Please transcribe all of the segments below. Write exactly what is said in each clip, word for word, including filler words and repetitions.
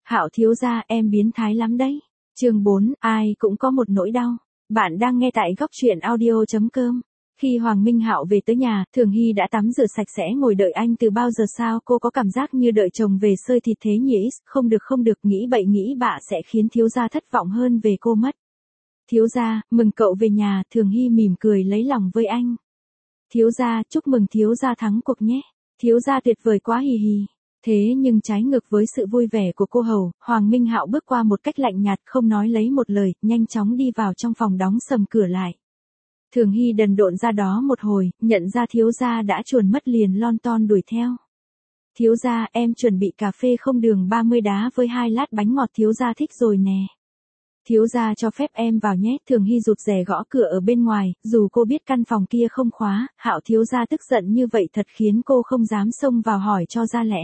Hạo thiếu gia, em biến thái lắm đấy. Chương bốn, ai cũng có một nỗi đau. Bạn đang nghe tại góc truyện audio chấm com. Khi Hoàng Minh Hạo về tới nhà, Thường Hy đã tắm rửa sạch sẽ ngồi đợi anh từ bao giờ sao, cô có cảm giác như đợi chồng về sơi thịt thế nhỉ, không được không được, nghĩ bậy nghĩ bạ sẽ khiến thiếu gia thất vọng hơn về cô mất. Thiếu gia, mừng cậu về nhà, Thường Hy mỉm cười lấy lòng với anh. Thiếu gia, chúc mừng thiếu gia thắng cuộc nhé. Thiếu gia tuyệt vời quá hì hì. Thế nhưng trái ngược với sự vui vẻ của cô hầu, Hoàng Minh Hạo bước qua một cách lạnh nhạt, không nói lấy một lời, nhanh chóng đi vào trong phòng đóng sầm cửa lại. Thường Hy đần độn ra đó một hồi, nhận ra thiếu gia đã chuồn mất liền lon ton đuổi theo. Thiếu gia, em chuẩn bị cà phê không đường ba mươi đá với hai lát bánh ngọt thiếu gia thích rồi nè. Thiếu gia cho phép em vào nhé. Thường Hy rụt rè gõ cửa ở bên ngoài, dù cô biết căn phòng kia không khóa, Hạo thiếu gia tức giận như vậy thật khiến cô không dám xông vào hỏi cho ra lẽ.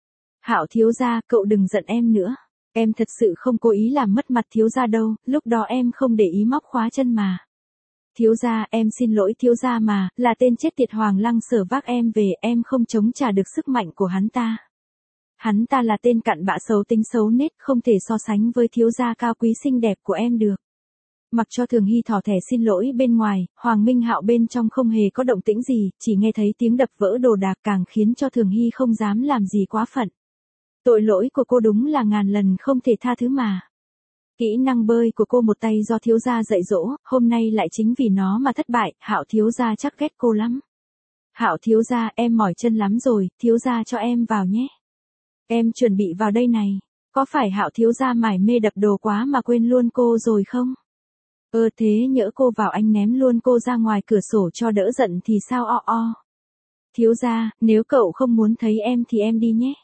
Hạo thiếu gia, cậu đừng giận em nữa. Em thật sự không cố ý làm mất mặt thiếu gia đâu, lúc đó em không để ý móc khóa chân mà. Thiếu gia, em xin lỗi thiếu gia mà, là tên chết tiệt Hoàng Lăng Sở vác em về, em không chống trả được sức mạnh của hắn ta. Hắn ta là tên cặn bã xấu tính xấu nết, không thể so sánh với thiếu gia cao quý xinh đẹp của em được. Mặc cho Thường Hy thỏ thẻ xin lỗi bên ngoài, Hoàng Minh Hạo bên trong không hề có động tĩnh gì, chỉ nghe thấy tiếng đập vỡ đồ đạc càng khiến cho Thường Hy không dám làm gì quá phận. Tội lỗi của cô đúng là ngàn lần không thể tha thứ mà. Kỹ năng bơi của cô một tay do thiếu gia dạy dỗ, hôm nay lại chính vì nó mà thất bại, Hạo thiếu gia chắc ghét cô lắm. Hạo thiếu gia, em mỏi chân lắm rồi, thiếu gia cho em vào nhé. Em chuẩn bị vào đây này, có phải Hạo thiếu gia mải mê đập đồ quá mà quên luôn cô rồi không? Ơ thế nhỡ cô vào anh ném luôn cô ra ngoài cửa sổ cho đỡ giận thì sao o o. Thiếu gia, nếu cậu không muốn thấy em thì em đi nhé.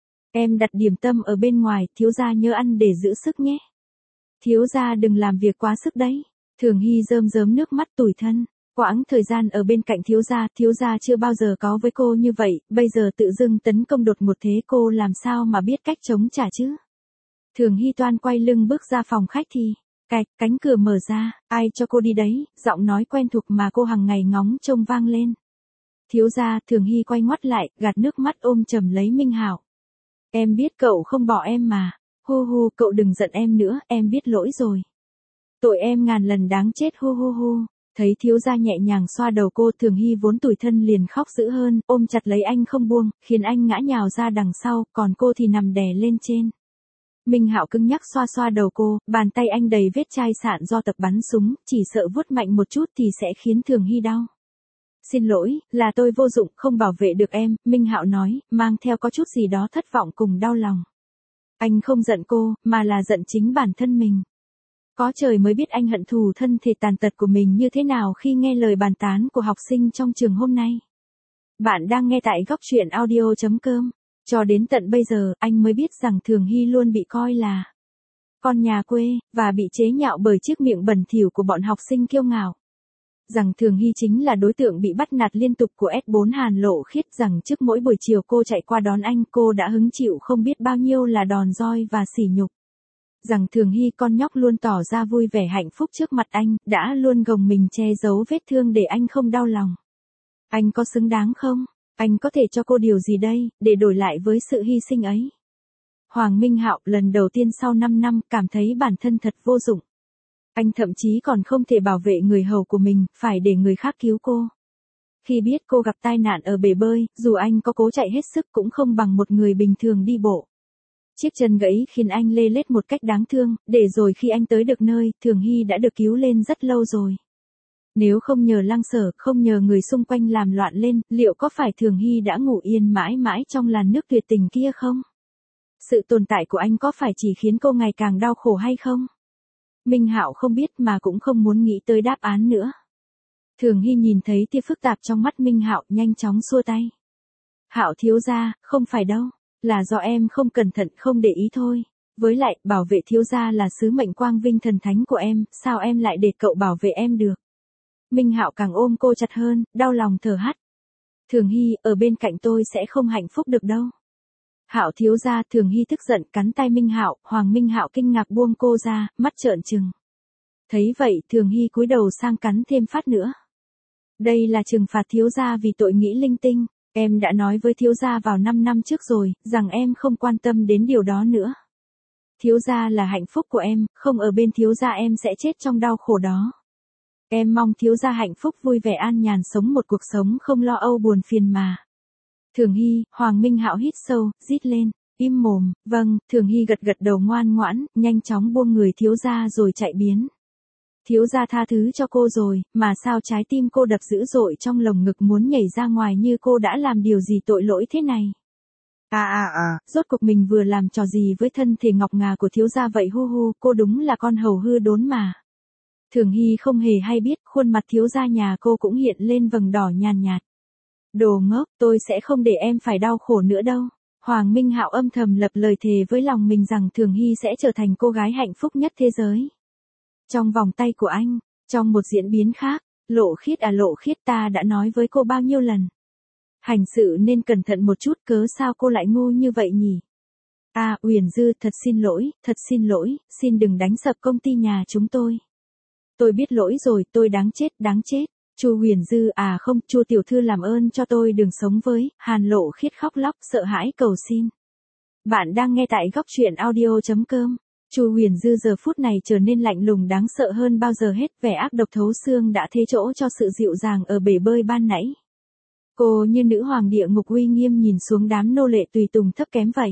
Em đặt điểm tâm ở bên ngoài, thiếu gia nhớ ăn để giữ sức nhé. Thiếu gia đừng làm việc quá sức đấy. Thường Hy rơm rớm nước mắt tủi thân. Quãng thời gian ở bên cạnh thiếu gia, thiếu gia chưa bao giờ có với cô như vậy, bây giờ tự dưng tấn công đột ngột thế cô làm sao mà biết cách chống trả chứ. Thường Hy toan quay lưng bước ra phòng khách thì, cạch, cánh cửa mở ra, ai cho cô đi đấy, giọng nói quen thuộc mà cô hằng ngày ngóng trông vang lên. Thiếu gia, Thường Hy quay ngoắt lại, gạt nước mắt ôm chầm lấy Minh Hạo. Em biết cậu không bỏ em mà. Hu hu, cậu đừng giận em nữa, em biết lỗi rồi. Tội em ngàn lần đáng chết hu hu hu. Thấy thiếu gia nhẹ nhàng xoa đầu cô, Thường Hy vốn tủi thân liền khóc dữ hơn, ôm chặt lấy anh không buông, khiến anh ngã nhào ra đằng sau, còn cô thì nằm đè lên trên. Minh Hạo cứng nhắc xoa xoa đầu cô, bàn tay anh đầy vết chai sạn do tập bắn súng, chỉ sợ vuốt mạnh một chút thì sẽ khiến Thường Hy đau. Xin lỗi, là tôi vô dụng, không bảo vệ được em, Minh Hạo nói, mang theo có chút gì đó thất vọng cùng đau lòng. Anh không giận cô, mà là giận chính bản thân mình. Có trời mới biết anh hận thù thân thể tàn tật của mình như thế nào khi nghe lời bàn tán của học sinh trong trường hôm nay. Bạn đang nghe tại góc truyện audio chấm com. Cho đến tận bây giờ, anh mới biết rằng Thường Hy luôn bị coi là con nhà quê, và bị chế nhạo bởi chiếc miệng bẩn thỉu của bọn học sinh kiêu ngạo. Rằng Thường Hy chính là đối tượng bị bắt nạt liên tục của S bốn Hàn Lộ Khiết, rằng trước mỗi buổi chiều cô chạy qua đón anh, cô đã hứng chịu không biết bao nhiêu là đòn roi và sỉ nhục. Rằng Thường Hy con nhóc luôn tỏ ra vui vẻ hạnh phúc trước mặt anh, đã luôn gồng mình che giấu vết thương để anh không đau lòng. Anh có xứng đáng không? Anh có thể cho cô điều gì đây, để đổi lại với sự hy sinh ấy? Hoàng Minh Hạo lần đầu tiên sau năm năm cảm thấy bản thân thật vô dụng. Anh thậm chí còn không thể bảo vệ người hầu của mình, phải để người khác cứu cô. Khi biết cô gặp tai nạn ở bể bơi, dù anh có cố chạy hết sức cũng không bằng một người bình thường đi bộ. Chiếc chân gãy khiến anh lê lết một cách đáng thương, để rồi khi anh tới được nơi, Thường Hy đã được cứu lên rất lâu rồi. Nếu không nhờ Lăng Sở, không nhờ người xung quanh làm loạn lên, liệu có phải Thường Hy đã ngủ yên mãi mãi trong làn nước tuyệt tình kia không? Sự tồn tại của anh có phải chỉ khiến cô ngày càng đau khổ hay không? Minh Hạo không biết mà cũng không muốn nghĩ tới đáp án nữa. Thường Hy nhìn thấy tia phức tạp trong mắt Minh Hạo, nhanh chóng xua tay. Hạo thiếu gia, không phải đâu, là do em không cẩn thận không để ý thôi. Với lại, bảo vệ thiếu gia là sứ mệnh quang vinh thần thánh của em, sao em lại để cậu bảo vệ em được? Minh Hạo càng ôm cô chặt hơn, đau lòng thở hắt. Thường Hy, ở bên cạnh tôi sẽ không hạnh phúc được đâu. Hạo thiếu gia, Thường Hy tức giận cắn tay Minh Hạo, Hoàng Minh Hạo kinh ngạc buông cô ra, mắt trợn trừng. Thấy vậy, Thường Hy cúi đầu sang cắn thêm phát nữa. Đây là trừng phạt thiếu gia vì tội nghĩ linh tinh, em đã nói với thiếu gia vào năm năm trước rồi, rằng em không quan tâm đến điều đó nữa. thiếu gia là hạnh phúc của em, không ở bên thiếu gia em sẽ chết trong đau khổ đó. Em mong thiếu gia hạnh phúc vui vẻ an nhàn sống một cuộc sống không lo âu buồn phiền mà. Thường Hy, Hoàng Minh Hạo hít sâu, rít lên, im mồm, vâng, Thường Hy gật gật đầu ngoan ngoãn, nhanh chóng buông người thiếu gia rồi chạy biến. Thiếu gia tha thứ cho cô rồi, mà sao trái tim cô đập dữ dội trong lồng ngực muốn nhảy ra ngoài như cô đã làm điều gì tội lỗi thế này. À à à, rốt cuộc mình vừa làm trò gì với thân thể ngọc ngà của thiếu gia vậy hu hu, cô đúng là con hầu hư đốn mà. Thường Hy không hề hay biết, khuôn mặt thiếu gia nhà cô cũng hiện lên vầng đỏ nhàn nhạt. Đồ ngốc, tôi sẽ không để em phải đau khổ nữa đâu. Hoàng Minh Hạo âm thầm lập lời thề với lòng mình rằng Thường Hy sẽ trở thành cô gái hạnh phúc nhất thế giới. Trong vòng tay của anh, trong một diễn biến khác, Lộ Khiết à Lộ Khiết, ta đã nói với cô bao nhiêu lần. Hành sự nên cẩn thận một chút, cớ sao cô lại ngu như vậy nhỉ? À, Uyển Dư, thật xin lỗi, thật xin lỗi, xin đừng đánh sập công ty nhà chúng tôi. Tôi biết lỗi rồi, tôi đáng chết, đáng chết. Chu Uyển Dư, à không, Chu tiểu thư làm ơn cho tôi đừng sống với. Hàn Lộ Khiết khóc lóc sợ hãi cầu xin. Bạn đang nghe tại góc truyện audio chấm com. Chu Uyển Dư giờ phút này trở nên lạnh lùng đáng sợ hơn bao giờ hết, vẻ ác độc thấu xương đã thế chỗ cho sự dịu dàng ở bể bơi ban nãy. Cô như nữ hoàng địa ngục uy nghiêm nhìn xuống đám nô lệ tùy tùng thấp kém vậy.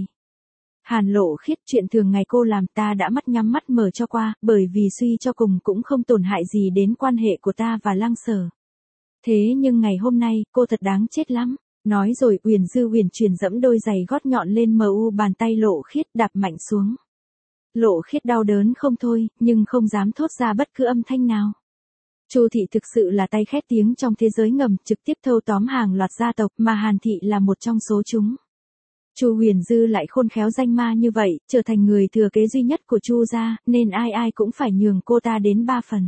Hàn Lộ Khiết, chuyện thường ngày cô làm ta đã mắt nhắm mắt mở cho qua, bởi vì suy cho cùng cũng không tổn hại gì đến quan hệ của ta và Lăng Sở. Thế nhưng ngày hôm nay, cô thật đáng chết lắm. Nói rồi Uyển Dư uyển chuyển dẫm đôi giày gót nhọn lên mờ u bàn tay Lộ Khiết đạp mạnh xuống. Lộ Khiết đau đớn không thôi, nhưng không dám thốt ra bất cứ âm thanh nào. Chu thị thực sự là tay khét tiếng trong thế giới ngầm, trực tiếp thâu tóm hàng loạt gia tộc, mà Hàn thị là một trong số chúng. Chu Uyển Dư lại khôn khéo danh ma như vậy, trở thành người thừa kế duy nhất của Chu gia, nên ai ai cũng phải nhường cô ta đến ba phần.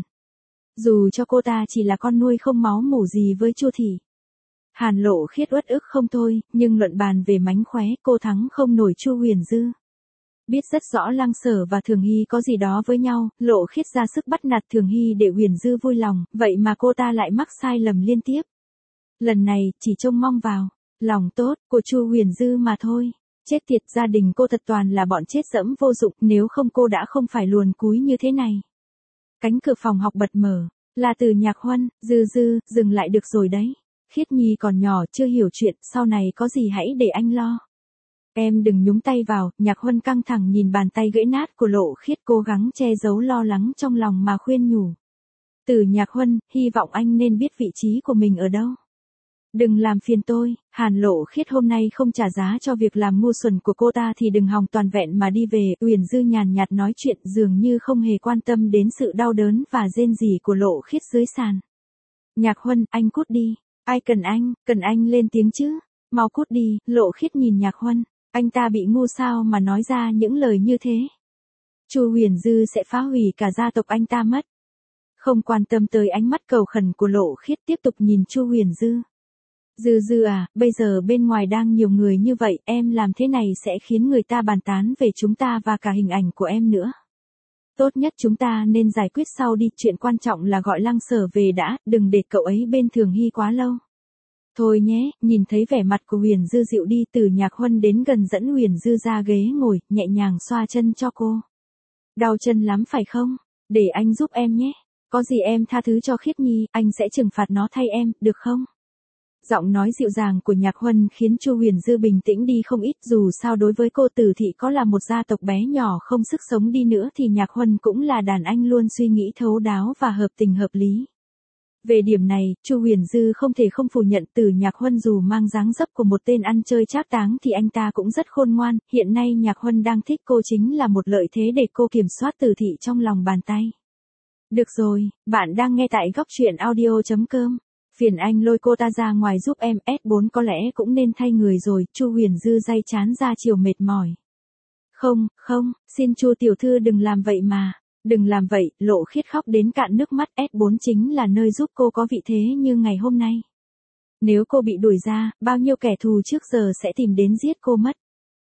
Dù cho cô ta chỉ là con nuôi không máu mủ gì với Chu thị. Hàn Lộ Khiết uất ức không thôi, nhưng luận bàn về mánh khóe, cô thắng không nổi Chu Uyển Dư. Biết rất rõ Lăng Sở và Thường Hy có gì đó với nhau, Lộ Khiết ra sức bắt nạt Thường Hy để Uyển Dư vui lòng, vậy mà cô ta lại mắc sai lầm liên tiếp. Lần này, chỉ trông mong vào lòng tốt của Chu Uyển Dư mà thôi. Chết tiệt, gia đình cô thật toàn là bọn chết dẫm vô dụng, nếu không cô đã không phải luồn cúi như thế này. Cánh cửa phòng học bật mở, là Từ Nhạc Huân. Dư Dư, dừng lại được rồi đấy. Khiết Nhi còn nhỏ chưa hiểu chuyện, sau này có gì hãy để anh lo. Em đừng nhúng tay vào. Nhạc Huân căng thẳng nhìn bàn tay gãy nát của Lộ Khiết, cố gắng che giấu lo lắng trong lòng mà khuyên nhủ. Từ Nhạc Huân, hy vọng anh nên biết vị trí của mình ở đâu. Đừng làm phiền tôi. Hàn Lộ Khiết hôm nay không trả giá cho việc làm ngu xuẩn của cô ta thì đừng hòng toàn vẹn mà đi về. Uyển Dư nhàn nhạt nói chuyện, dường như không hề quan tâm đến sự đau đớn và rên rỉ của Lộ Khiết dưới sàn. Nhạc Huân, anh cút đi. Ai cần anh, cần anh lên tiếng chứ. Mau cút đi. Lộ Khiết nhìn Nhạc Huân. Anh ta bị ngu sao mà nói ra những lời như thế. Chu Uyển Dư sẽ phá hủy cả gia tộc anh ta mất. Không quan tâm tới ánh mắt cầu khẩn của Lộ Khiết, tiếp tục nhìn Chu Uyển Dư. Dư Dư à, bây giờ bên ngoài đang nhiều người như vậy, em làm thế này sẽ khiến người ta bàn tán về chúng ta và cả hình ảnh của em nữa. Tốt nhất chúng ta nên giải quyết sau đi, chuyện quan trọng là gọi Lăng Sở về đã, đừng để cậu ấy bên Thường Hy quá lâu. Thôi nhé. Nhìn thấy vẻ mặt của Uyển Dư dịu đi, Từ Nhạc Huân đến gần dẫn Uyển Dư ra ghế ngồi, nhẹ nhàng xoa chân cho cô. Đau chân lắm phải không? Để anh giúp em nhé. Có gì em tha thứ cho Khiết Nhi, anh sẽ trừng phạt nó thay em, được không? Giọng nói dịu dàng của Nhạc Huân khiến Chu Uyển Dư bình tĩnh đi không ít, dù sao đối với cô Từ thị có là một gia tộc bé nhỏ không sức sống đi nữa thì Nhạc Huân cũng là đàn anh luôn suy nghĩ thấu đáo và hợp tình hợp lý. Về điểm này, Chu Uyển Dư không thể không phủ nhận Từ Nhạc Huân dù mang dáng dấp của một tên ăn chơi trác táng thì anh ta cũng rất khôn ngoan, hiện nay Nhạc Huân đang thích cô chính là một lợi thế để cô kiểm soát Từ thị trong lòng bàn tay. Được rồi, bạn đang nghe tại góc truyện audio chấm com. Phiền anh lôi cô ta ra ngoài giúp em, S bốn có lẽ cũng nên thay người rồi. Chu Uyển Dư day chán ra chiều mệt mỏi. Không, không, xin Chu tiểu thư đừng làm vậy mà. Đừng làm vậy. Lộ Khiết khóc đến cạn nước mắt. S bốn chính là nơi giúp cô có vị thế như ngày hôm nay. Nếu cô bị đuổi ra, bao nhiêu kẻ thù trước giờ sẽ tìm đến giết cô mất.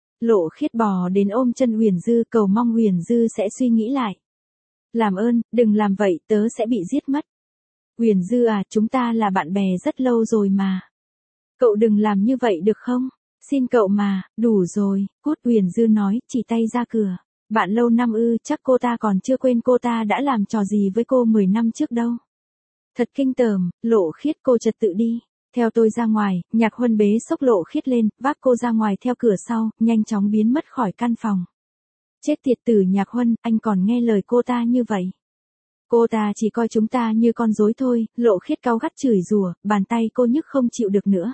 Lộ Khiết bò đến ôm chân Uyển Dư, cầu mong Uyển Dư sẽ suy nghĩ lại. Làm ơn, đừng làm vậy, tớ sẽ bị giết mất. Uyển Dư à, chúng ta là bạn bè rất lâu rồi mà. Cậu đừng làm như vậy được không? Xin cậu mà, đủ rồi. Cút. Uyển Dư nói, chỉ tay ra cửa. Bạn lâu năm ư, chắc cô ta còn chưa quên cô ta đã làm trò gì với cô mười năm trước đâu. Thật kinh tởm, Lộ Khiết, cô trật tự đi. Theo tôi ra ngoài, Nhạc Huân bế xốc Lộ Khiết lên, vác cô ra ngoài theo cửa sau, nhanh chóng biến mất khỏi căn phòng. Chết tiệt tử Nhạc Huân, anh còn nghe lời cô ta như vậy. Cô ta chỉ coi chúng ta như con rối thôi, Lộ Khiết cáu gắt chửi rủa, bàn tay cô nhức không chịu được nữa.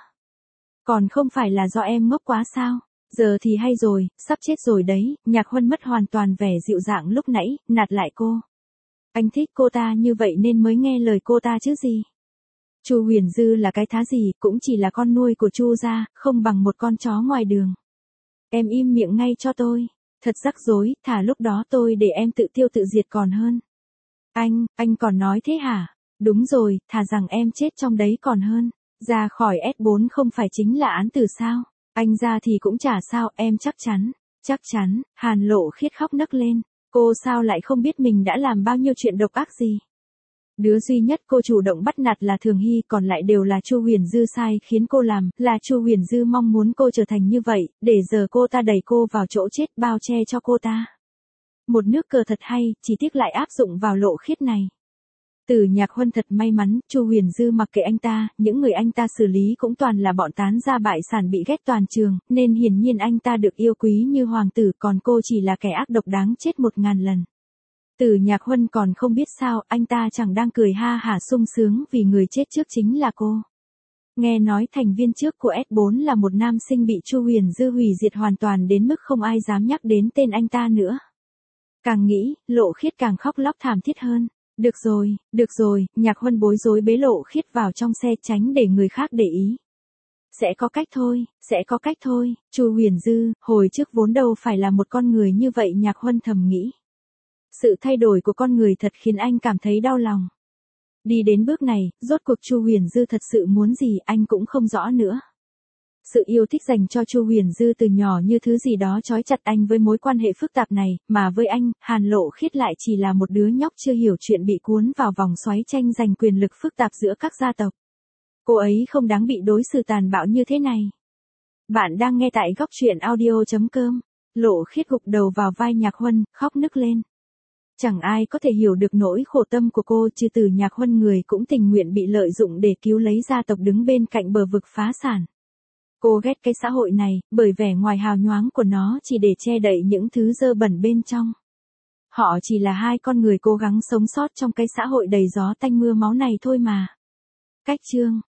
Còn không phải là do em ngốc quá sao? Giờ thì hay rồi, sắp chết rồi đấy, Nhạc Huân mất hoàn toàn vẻ dịu dàng lúc nãy, nạt lại cô. Anh thích cô ta như vậy nên mới nghe lời cô ta chứ gì. Chu Huyền Dư là cái thá gì, cũng chỉ là con nuôi của Chu gia, không bằng một con chó ngoài đường. Em im miệng ngay cho tôi. Thật rắc rối, thà lúc đó tôi để em tự tiêu tự diệt còn hơn. Anh, anh còn nói thế hả? Đúng rồi, thà rằng em chết trong đấy còn hơn. Ra khỏi S bốn không phải chính là án tử sao? Anh ra thì cũng chả sao, em chắc chắn. Chắc chắn, Hàn Lộ Khiết khóc nấc lên. Cô sao lại không biết mình đã làm bao nhiêu chuyện độc ác gì? Đứa duy nhất cô chủ động bắt nạt là Thường Hy, còn lại đều là Chu Huyền Dư sai khiến cô làm, là Chu Huyền Dư mong muốn cô trở thành như vậy, để giờ cô ta đẩy cô vào chỗ chết, bao che cho cô ta. Một nước cờ thật hay, chỉ tiếc lại áp dụng vào Lộ Khiết này. Từ Nhạc Huân thật may mắn, Chu Huyền Dư mặc kệ anh ta, những người anh ta xử lý cũng toàn là bọn tán gia bại sản bị ghét toàn trường, nên hiển nhiên anh ta được yêu quý như hoàng tử, còn cô chỉ là kẻ ác độc đáng chết một ngàn lần. Từ Nhạc Huân còn không biết sao, anh ta chẳng đang cười ha hả sung sướng vì người chết trước chính là cô. Nghe nói thành viên trước của S bốn là một nam sinh bị Chu Huyền Dư hủy diệt hoàn toàn đến mức không ai dám nhắc đến tên anh ta nữa. Càng nghĩ, Lộ Khiết càng khóc lóc thảm thiết hơn. Được rồi, được rồi, Nhạc Huân bối rối bế Lộ Khiết vào trong xe tránh để người khác để ý. Sẽ có cách thôi, sẽ có cách thôi, Chu Huyền Dư, hồi trước vốn đâu phải là một con người như vậy, Nhạc Huân thầm nghĩ. Sự thay đổi của con người thật khiến anh cảm thấy đau lòng. Đi đến bước này, rốt cuộc Chu Huyền Dư thật sự muốn gì anh cũng không rõ nữa. Sự yêu thích dành cho Chu Huyền Dư từ nhỏ như thứ gì đó trói chặt anh với mối quan hệ phức tạp này, mà với anh, Hàn Lộ Khiết lại chỉ là một đứa nhóc chưa hiểu chuyện bị cuốn vào vòng xoáy tranh giành quyền lực phức tạp giữa các gia tộc. Cô ấy không đáng bị đối xử tàn bạo như thế này. Bạn đang nghe tại góc truyện audio chấm com. Lộ Khiết gục đầu vào vai Nhạc Huân, khóc nức lên. Chẳng ai có thể hiểu được nỗi khổ tâm của cô trừ Từ Nhạc Huân, người cũng tình nguyện bị lợi dụng để cứu lấy gia tộc đứng bên cạnh bờ vực phá sản. Cô ghét cái xã hội này, bởi vẻ ngoài hào nhoáng của nó chỉ để che đậy những thứ dơ bẩn bên trong. Họ chỉ là hai con người cố gắng sống sót trong cái xã hội đầy gió tanh mưa máu này thôi mà. Cách chương